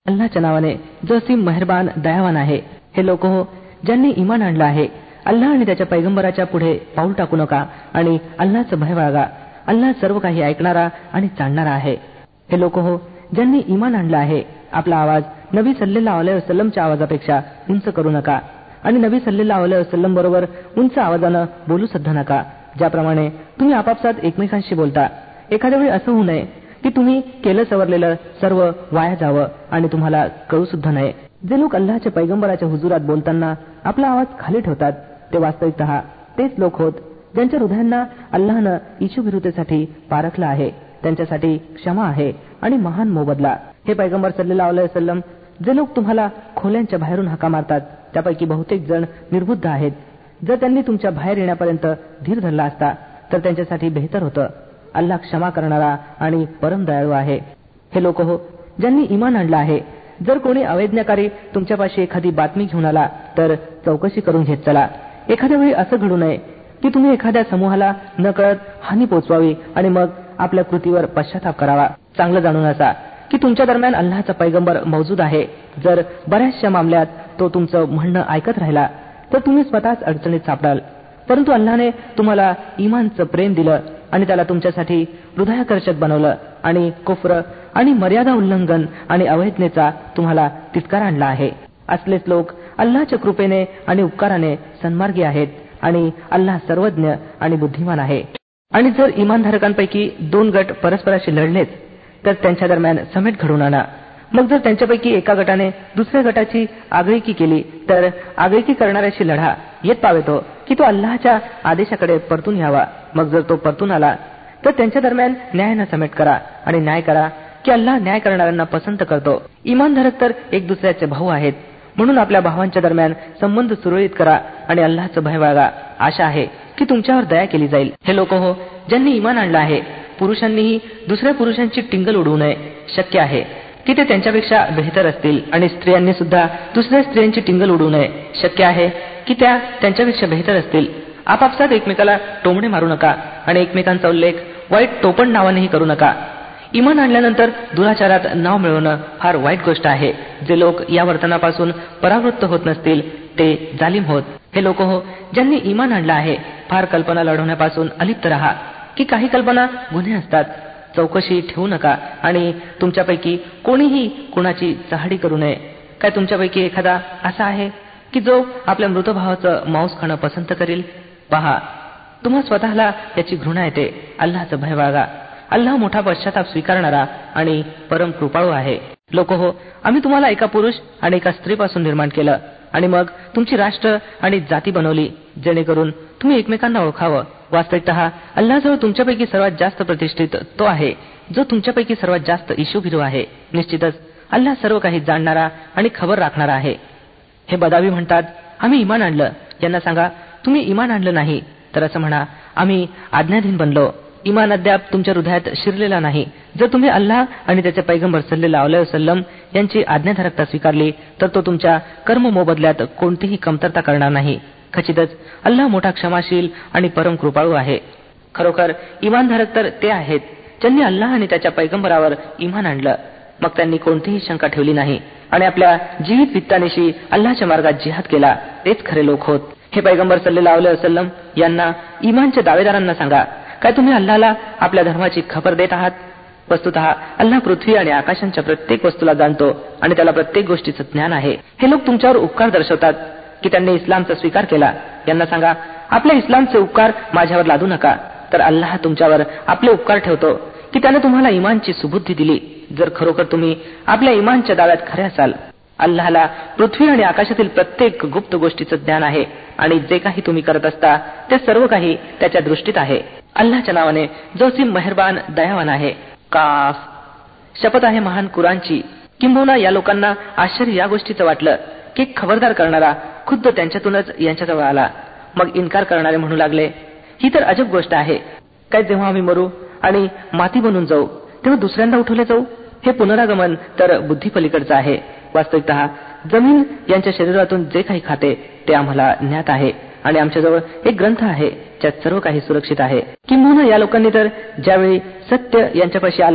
अल्लाच्या नावाने जो असीम मेहरबान दयावान आहे. हे लोक हो ज्यांनी ईमान आणलं आहे, अल्लाह आणि त्याच्या पैगंबराच्या पुढे पाऊल टाकू नका आणि अल्लाचं भय बाळगा. अल्लाह सर्व काही ऐकणारा आणि जाणणारा आहे. हे लोक हो ज्यांनी ईमान आणलं आहे, आपला आवाज नबी सल्लल्लाहु अलैहि वसल्लमच्या आवाजापेक्षा उंच करू नका आणि नबी सल्लल्लाहु अलैहि वसल्लम बरोबर उंच आवाजानं बोलू सुद्धा नका, ज्याप्रमाणे तुम्ही आपापसात एकमेकांशी बोलता. एखाद्या वेळी असं होऊ नये की तुम्ही केलं सवरलेलं सर्व वाया जावं आणि तुम्हाला कळू सुद्धा नये. जे लोक अल्लाहच्या पैगंबराच्या हुजुरात बोलताना आपला आवाज खाली ठेवतात, ते वास्तविकतः तेच लोक होत ज्यांच्या हृदयांना अल्लाहनं इच्छुविरुद्धतेसाठी पारखलं आहे. त्यांच्यासाठी क्षमा आहे आणि महान मोबदला. हे पैगंबर सल्लल्लाहु अलैहि वसल्लम, जे लोक तुम्हाला खोल्यांच्या बाहेरून हाका मारतात, त्यापैकी बहुतेक जण निर्बुद्ध आहेत. जर त्यांनी तुमच्या बाहेर येण्यापर्यंत धीर धरला असता तर त्यांच्यासाठी बेहतर होतं. अल्लाह क्षमा करणारा आणि परम दयाळू आहे. हे लोक हो ज्यांनी ईमान आणलं आहे, जर कोणी अवैज्ञाकारी तुमच्यापाशी एखादी बातमी घेऊन आला तर चौकशी करून घेत चला. एखाद्या वेळी असं घडू नये की तुम्ही एखाद्या समूहाला नकळत हानी पोचवावी आणि मग आपल्या कृतीवर पश्चाताप करावा. चांगलं जाणून असा की तुमच्या दरम्यान अल्लाहचा पैगंबर मौजूद आहे. जर बऱ्याचशा मामल्यात तो तुमचं म्हणणं ऐकत राहिला तर तुम्ही स्वतःच अडचणीत सापडाल. परंतु अल्लाहने तुम्हाला इमानचं प्रेम दिलं आणि त्याला तुमच्यासाठी हृदयाकर्षक बनवलं आणि कुफ्र आणि मर्यादा उल्लंघन आणि अवैधतेचा तुम्हाला तिटकार आणला आहे. असलेच लोक अल्लाहच्या कृपेने आणि उपकाराने सन्मार्गी आहेत आणि अल्लाह सर्वज्ञ आणि बुद्धिमान आहे. आणि जर इमानधारकांपैकी 2 गट परस्पराशी लढलेच तर त्यांच्या दरम्यान समेट घडवून आणा. मग जर त्यांच्यापैकी एका गटाने दुसऱ्या गटाची आगळीकी केली तर आगळीकी करणाऱ्याशी लढा. येत पावेतो की तो अल्लाहच्या आदेशाकडे परतून यावा. मग जर तो परतून आला तर त्यांच्या दरम्यान न्यायानं समेट करा आणि न्याय करा की अल्लाह न्याय करणाऱ्यांना पसंत करतो. इमानधारक तर एक दुसऱ्याचे भाऊ आहेत, म्हणून आपल्या भावांच्या दरम्यान संबंध सुरळीत करा आणि अल्लाहचं भय बाळगा. आशा आहे की तुमच्यावर दया केली जाईल. हे लोक हो ज्यांनी इमान आणलं आहे, पुरुषांनीही दुसऱ्या पुरुषांची टिंगल उडवू नये. शक्य आहे की ते त्यांच्यापेक्षा बेहतर असतील आणि स्त्रियांनी सुद्धा दुसऱ्या स्त्रियांची टिंगल उडवू नये. शक्य आहे की त्या त्यांच्यापेक्षा बेहतर असतील. आपापसात एकमेकाला टोमणे मारू नका आणि एकमेकांचा उल्लेख वाईट टोपण नावानेही करू नका. इमान आणल्यानंतर दुराचारात नाव मिळवणं फार वाईट गोष्ट आहे. जे लोक या वर्तनापासून परावृत्त होत नसतील ते जालिम होत. हे लोक हो ज्यांनी इमान आणलं आहे, फार कल्पना लढवण्यापासून अलिप्त राहा की काही कल्पना गुन्हे असतात. चौकशी ठेवू नका आणि तुमच्यापैकी कोणीही कुणाची चहाडी करू नये. काय तुमच्यापैकी एखादा असा आहे की जो आपल्या मृत भावाचं मांस खाणं पसंत करेल? पहा, तुम्हा स्वतःला याची घृणा येते. अल्लाहचं भय बाळगा. अल्लाह मोठा पश्चाताप स्वीकारणारा आणि परम कृपाळू आहे. लोक हो आम्ही तुम्हाला एका पुरुष आणि एका स्त्रीपासून निर्माण केलं आणि मग तुमची राष्ट्र आणि जाती बनवली जेणेकरून तुम्ही एकमेकांना ओळखावं. वास्तविकतः अल्लाहजवळ तुमच्यापैकी सर्वात जास्त प्रतिष्ठित तो आहे जो तुमच्यापैकी सर्वात जास्त इशूभिरू आहे. निश्चितच अल्लाह सर्व काही जाणणारा आणि खबर राखणारा आहे. हे बदावी म्हणतात आम्ही इमान आणलं. यांना सांगा तुम्ही इमान आणलं नाही तर असं म्हणा आम्ही आज्ञाधीन बनलो. इमान अद्याप तुमच्या हृदयात शिरलेला नाही. जर तुम्ही अल्लाह आणि त्याचे पैगंबर सल्लल्लाहु अलैहि वसल्लम यांची आज्ञाधारकता स्वीकारली तर तो तुमच्या कर्म मोबदल्यात कोणतीही कमतरता करणार नाही. खचितच अल्लाह मोठा क्षमाशील आणि परम कृपाळू आहे. खरोखर इमानधारक तर ते आहेत ज्यांनी अल्लाह आणि त्याच्या पैगंबरावर इमान आणलं, मग त्यांनी कोणतीही शंका ठेवली नाही आणि आपल्या जीवित वित्तानिशी अल्लाहच्या मार्गात जिहाद केला. तेच खरे लोक होत. हे पैगंबर सल्लल्लाहु अलैहि वसल्लम यांना इमानच्या दावेदारांना सांगा, काय तुम्ही अल्लाहला आपल्या धर्माची खबर देत आहात? वस्तुतः अल्लाह पृथ्वी आणि आकाशांच्या प्रत्येक वस्तूला जाणतो आणि त्याला प्रत्येक गोष्टीचं ज्ञान आहे. हे लोक तुमच्यावर उपकार दर्शवतात की त्यांनी इस्लामचा स्वीकार केला. यांना सांगा आपल्या इस्लामचे उपकार माझ्यावर लादू नका, तर अल्लाह तुमच्यावर आपले उपकार ठेवतो की त्याने तुम्हाला इमानची सुबुद्धी दिली. जर खरोखर तुम्ही आपल्या इमानच्या दाव्यात खरे असाल. अल्लाहला पृथ्वी आणि आकाशातील प्रत्येक गुप्त गोष्टीचं ज्ञान आहे आणि जे काही तुम्ही करत असता ते सर्व काही त्याच्या दृष्टीत आहे. अल्लाहच्या नावाने जो असीम मेहरबान दयावान आहे. काफ, शपथ आहे महान कुरानची. किंबहुना या लोकांना आश्चर्य या गोष्टीचं वाटलं की खबरदार करणारा खुद्द त्यांच्यातूनच यांच्याजवळ आला. मग इन्कार करणारे म्हणू लागले, ही तर अजब गोष्ट आहे. काय जेव्हा आम्ही मरू आणि माती बनून जाऊ तेव्हा दुसऱ्यांदा उठवले जाऊ? हे पुनरागमन तर बुद्धीपलीकडचं आहे. वास्तविकतः जमीन यांच्या शरीरातून जे काही खाते ते आम्हाला ज्ञात आहे आणि आमच्याजवळ एक ग्रंथ आहे ज्यात सर्व काही सुरक्षित आहे. किंबहुना या लोकांनी तर ज्यावेळी सत्य यांच्यापाशी आलं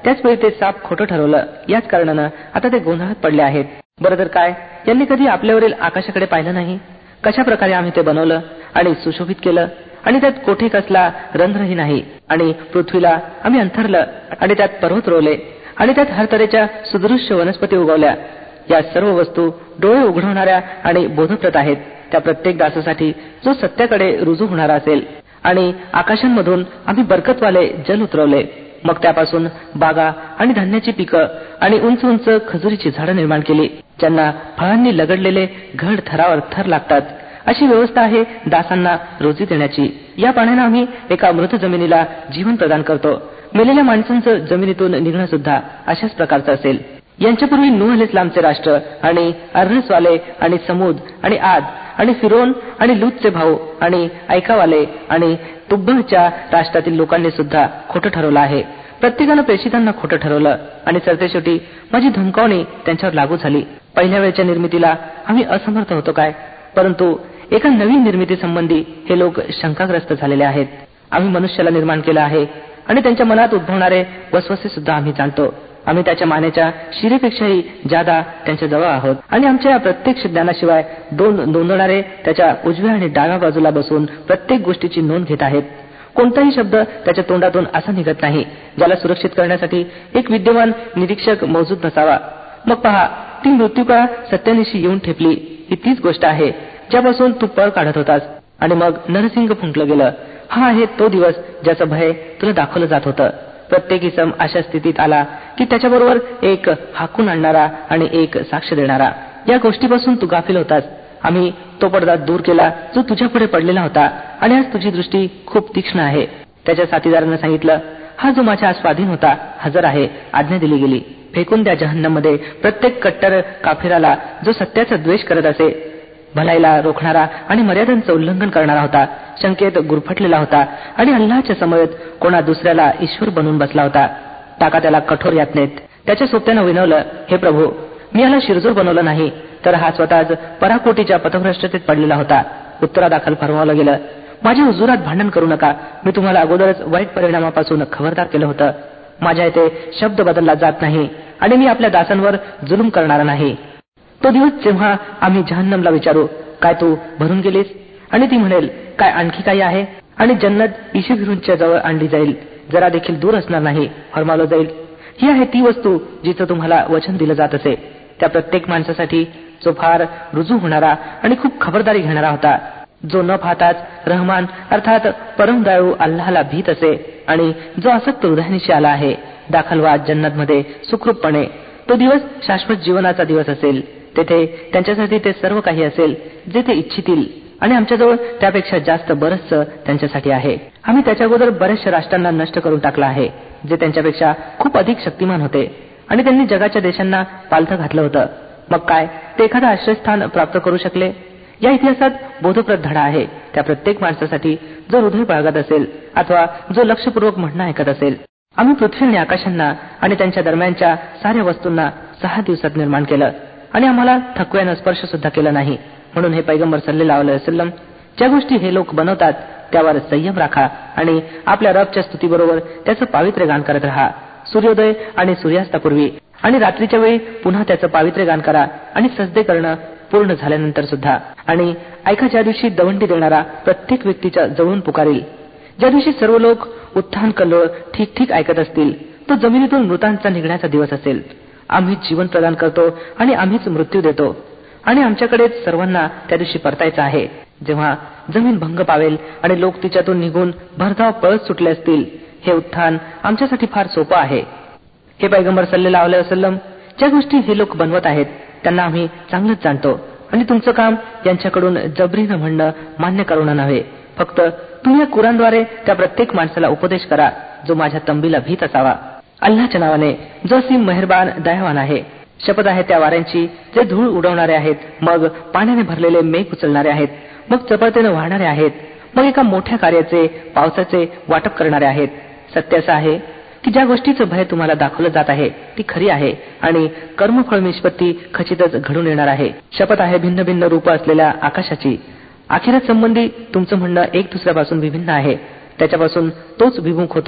त्याचवेळी ते साप खोटं ठरवलं. याच कारणानं आता ते गोंधळात पडले आहेत. बरं तर काय, यांनी कधी आपल्यावरील आकाशाकडे पाहिलं नाही? कशा प्रकारे आम्ही ते बनवलं आणि सुशोभित केलं, आणि त्यात कोठे कसला रंध्रही नाही, आणि पृथ्वीला आम्ही अंथरलं आणि त्यात पर्वत रोवले, आणि त्यात हर तऱ्हेच्या सुदृश्य वनस्पती उगवल्या. या सर्व वस्तू डोळे उघडवणाऱ्या आणि बोधप्रद आहेत त्या प्रत्येक दासासाठी जो सत्याकडे रुजू होणारा असेल. आणि आकाशांमधून आम्ही बरकतवाले जल उतरवले, मग त्यापासून बागा आणि धान्याची पिकं आणि उंच उंच खजुरीची झाडं निर्माण केली, ज्यांना फळांनी लगडलेले घड थरावर थर लागतात. अशी व्यवस्था आहे दासांना रोजी देण्याची. या पाण्यानं आम्ही एका मृत जमिनीला जीवन प्रदान करतो. मेलेल्या माणसांचं जमिनीतून निघणं सुद्धा अशाच प्रकारचं असेल. यांच्यापूर्वी नूह अलैहिस्सलामचे राष्ट्र आणि अर्नसवाले आणि समूद आणि आद आणि फिरोन आणि लूतचे भाऊ आणि ऐकावाले आणि तुब्बहच्या राष्ट्रातील लोकांनी सुद्धा खोटं ठरवलं आहे. प्रत्येकानं प्रेषितांना खोटं ठरवलं आणि सरतेशेवटी माझी धमकावणी त्यांच्यावर लागू झाली. पहिल्या वेळच्या निर्मितीला आम्ही असमर्थ होतो काय, परंतु एका नवीन निर्मिती संबंधी हे लोक शंकाग्रस्त झालेले आहेत. आम्ही मनुष्याला निर्माण केलं आहे आणि त्यांच्या मनात उद्भवणारे वसवसे सुद्धा आम्ही जाणतो. आम्ही त्याच्या मानेच्या शिरेपेक्षाही जादा त्यांच्या जवळ आहोत, आणि आमच्या या प्रत्येक ज्ञानाशिवाय दोन नोंदणारे त्याच्या उजव्या आणि डाव्या बाजूला बसून प्रत्येक गोष्टीची नोंद घेत आहेत. कोणताही शब्द त्याच्या तोंडातून असा निघत नाही ज्याला सुरक्षित करण्यासाठी एक विद्यमान निरीक्षक मौजूद नसावा. मग पहा, ती मृत्यूकाळ सत्यानिशी येऊन ठेपली. ही तीच गोष्ट आहे ज्यापासून तू पळ काढत होतास. आणि मग नरसिंग फुंकलं गेलं. हा आहे तो दिवस ज्याचं भय तुला दाखवलं जात होतं. प्रत्येक इसम अशा स्थितीत आला की त्याच्याबरोबर एक हाकून आणणारा आणि एक साक्ष देणारा. या गोष्टीपासून तू गाफील होतास. आम्ही तो पडदा दूर केला जो तुझ्या पुढे पडलेला होता, आणि आज तुझी दृष्टी खूप तीक्ष्ण आहे. त्याच्या साथीदारांना सांगितलं, हा जो माझ्या स्वाधीन होता हजर आहे, आज्ञा दिली गेली. फेकून द्या जहन्नममध्ये प्रत्येक कट्टर काफिराला जो सत्याचा द्वेष करत असे, भलाईला रोखणारा आणि मर्यादांचं उल्लंघन करणारा होता, शंकेत गुरफटलेला होता आणि अल्लाहच्या समवेत कोणा दुसऱ्याला ईश्वर बनवून बसला होता. टाका त्याला कठोर यातनेत. त्याच्या सोप्यानं विनवलं, हे प्रभू, मी याला शिरजोर बनवलं नाही, तर हा स्वतःच पराकोटीच्या पथभ्रष्टतेत पडलेला होता. उत्तरादाखल फरमावलं गेलं, माझ्या हुजुरात भांडण करू नका. मी तुम्हाला अगोदरच वाईट परिणामापासून खबरदार केलं होतं. माझ्या इथे शब्द बदलला जात नाही आणि मी आपल्या दासांवर जुलूम करणार नाही. तो दिवस जेव्हा आम्ही जहन्नमला विचारू, काय तू भरून गेलीस? आणि ती म्हणेल, काय आणखी काही आहे? आणि जन्नत ईशभिरूंच्या जवळ आणली जाईल, जरा देखील दूर असणार नाही, फरमावलं जाईल, ही आहे ती वस्तू जिचं तुम्हाला वचन दिलं जात असे. त्या प्रत्येक माणसासाठी जो फार रुजू होणारा आणि खूप खबरदारी घेणारा होता, जो न पाहताच रहमान अर्थात परमदयाळू अल्लाहला भीत असे, आणि जो आसक्त हृदयानिशी आला आहे, दाखल व्हा जन्नतमध्ये सुखरूपपणे. तो दिवस शाश्वत जीवनाचा दिवस असेल. तेथे त्यांच्यासाठी ते सर्व काही असेल जे ते इच्छितील, आणि आमच्याजवळ त्यापेक्षा जास्त बरंचसं त्यांच्यासाठी आहे. आम्ही त्याच्या अगोदर बऱ्याचशा राष्ट्रांना नष्ट करून टाकलं आहे जे त्यांच्यापेक्षा खूप अधिक शक्तिमान होते, आणि त्यांनी जगाच्या देशांना पालथं घातलं होतं. मग काय ते एखादं आश्रयस्थान प्राप्त करू शकले? या इतिहासात बोधप्रद धडा आहे त्या प्रत्येक माणसासाठी जो हृदय बाळगत असेल अथवा जो लक्षपूर्वक म्हणणं ऐकत असेल. आम्ही पृथ्वी आणि आकाशांना आणि त्यांच्या दरम्यानच्या साऱ्या वस्तूंना 6 दिवसात निर्माण केलं, आणि आम्हाला थकव्यानं स्पर्श सुद्धा केला नाही. म्हणून हे पैगंबर सल्लल्लाहु अलैहि वसल्लम, ज्या गोष्टी हे लोक बनवतात त्यावर संयम राखा आणि आपल्या रबच्या स्तुतीबरोबर त्याचं पावित्र्य गान करत राहा. सूर्योदय आणि सूर्यास्तापूर्वी आणि रात्रीच्या वेळी पुन्हा त्याचं पावित्र्य गान करा, आणि सजदे करणं पूर्ण झाल्यानंतर सुद्धा. आणि ऐका, ज्या दिवशी दवंडी देणारा प्रत्येक व्यक्तीच्या जवळून पुकारील, ज्या दिवशी सर्व लोक उत्थान कल्लोळ ठीक ठीक ऐकत असतील, तो जमिनीतून मृतांचा निघण्याचा दिवस असेल. आम्हीच जीवन प्रदान करतो आणि आम्हीच मृत्यू देतो, आणि आमच्याकडेच सर्वांना त्या दिवशी परतायचं आहे, जेव्हा जमीन भंग पावेल आणि लोक तिच्यातून निघून भरधाव पळत सुटले असतील. हे उत्थान आमच्यासाठी फार सोपं आहे. हे पैगंबर सल्लल्लाहु अलैहि वसल्लम, ज्या गोष्टी हे लोक बनवत आहेत त्यांना आम्ही चांगलंच जाणतो, आणि तुमचं काम यांच्याकडून जबरीनं म्हणणं मान्य करणं नव्हे. फक्त तुम्ही या कुरानद्वारे त्या प्रत्येक माणसाला उपदेश करा जो माझ्या तंबीला भीत असावा. अल्लाहच्या नावाने जो असीम मेहरबान दयावान आहे. शपथ आहे त्या वाऱ्यांची जे धूळ उडवणारे आहेत, मग पाण्याने भरलेले मेघ उचलणारे आहेत, मग चपळतेने वाहणारे आहेत, मग एका मोठ्या कार्याचे पावसाचे वाटप करणारे आहेत. सत्य असं आहे की ज्या गोष्टीचं भय तुम्हाला दाखवलं जात आहे ती खरी आहे, आणि कर्मफळ निष्पत्ती खचितच घडून येणार आहे. शपथ आहे भिन्न भिन्न रूप असलेल्या आकाशाची. अखेरत संबंधी तुमचं म्हणणं एक दुसऱ्यापासून विभिन्न आहे. त्याच्यापासून तोच विमुख होतो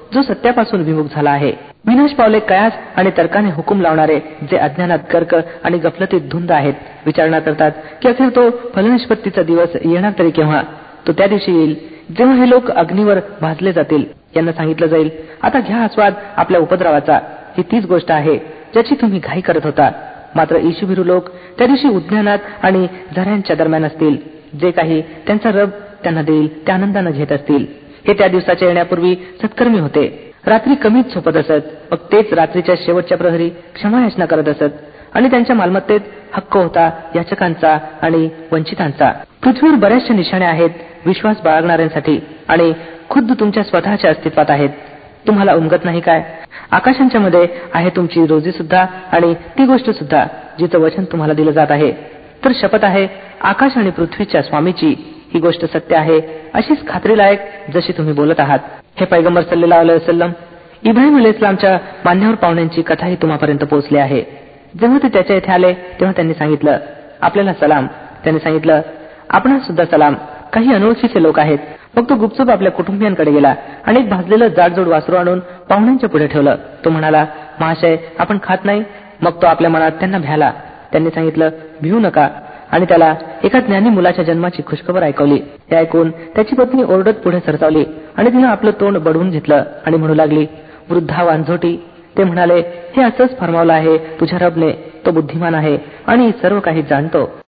जो सत्यापासून विमुख झाला आहे. विनाश पावले कयास आणि तर्काने हुकूम लावणारे जे अज्ञानात गर्क आणि गफलतीत धुंद आहेत, विचारणा करतात की अखेर तो फलनिष्पत्तीचा दिवस येणार तरी केव्हा. तो त्या दिवशी येईल जेव्हा हे लोक अग्नीवर भाजले जातील. यांना सांगितलं जाईल, आता घ्या आस्वाद आपल्या उपद्रवाचा. ही तीच गोष्ट आहे ज्याची तुम्ही घाई करत होता. मात्र ईशुभिरू लोक त्या दिवशी उद्यानात आणि झऱ्यांच्या दरम्यान असतील. जे काही त्यांचा रब त्यांना देईल त्या आनंदानं घेत असतील. हे त्या दिवसाच्या येण्यापूर्वी सत्कर्मी होते. रात्री कमीच झोपत असत, मग तेच रात्रीच्या शेवटच्या प्रहरी क्षमायाचना करत असत. आणि त्यांच्या मालमत्तेत हक्क होता याचकांचा आणि वंचितांचा. पृथ्वीवर बऱ्याचशा निशाण्या आहेत विश्वास बाळगणाऱ्यांसाठी आणि खुद्द तुमच्या स्वतःच्या अस्तित्वात आहेत. तुम्हाला उमगत नाही काय? आकाशांच्या मध्ये आहे तुमची रोजी सुद्धा आणि ती गोष्ट सुद्धा जिचं वचन तुम्हाला दिलं जात आहे. तर शपथ आहे आकाश आणि पृथ्वीच्या स्वामीची, ही गोष्ट सत्य आहे अशीच खात्रीलायक जशी तुम्ही बोलत आहात. हे पैगंबर सल्लल्लाहु अलैहि वसल्लम, इब्राहिम अलैहिस्सलामच्या मान्यवर पाहुण्यांची कथाही तुम्हापर्यंत पोहोचली आहे. जेव्हा ते त्याच्या येथे आले तेव्हा त्यांनी सांगितलं, आपल्याला सलाम. त्यांनी सांगितलं, आपणास सुद्धा सलाम. काही अनोळखीचे लोक आहेत. मग तो गुपचूप आपल्या कुटुंबियांकडे गेला आणि एक भाजलेलं जाडजूड वासरू आणून पाहुण्यांच्या पुढे ठेवलं. तो म्हणाला, महाशय आपण खात नाही. मग तो आपल्या मनात त्यांना भ्याला. त्यांनी सांगितलं, भिवू नका. आणि त्याला एका ज्ञानी मुलाच्या जन्माची खुशखबर ऐकवली. हे ऐकून त्याची पत्नी ओरडत पुढे सरसावली आणि तिनं आपलं तोंड बडवून घेतलं आणि म्हणू लागली, वृद्धा वांझोटी. ते म्हणाले, हे असंच फरमावलं आहे तुझ्या रबने. तो बुद्धिमान आहे आणि सर्व काही जाणतो.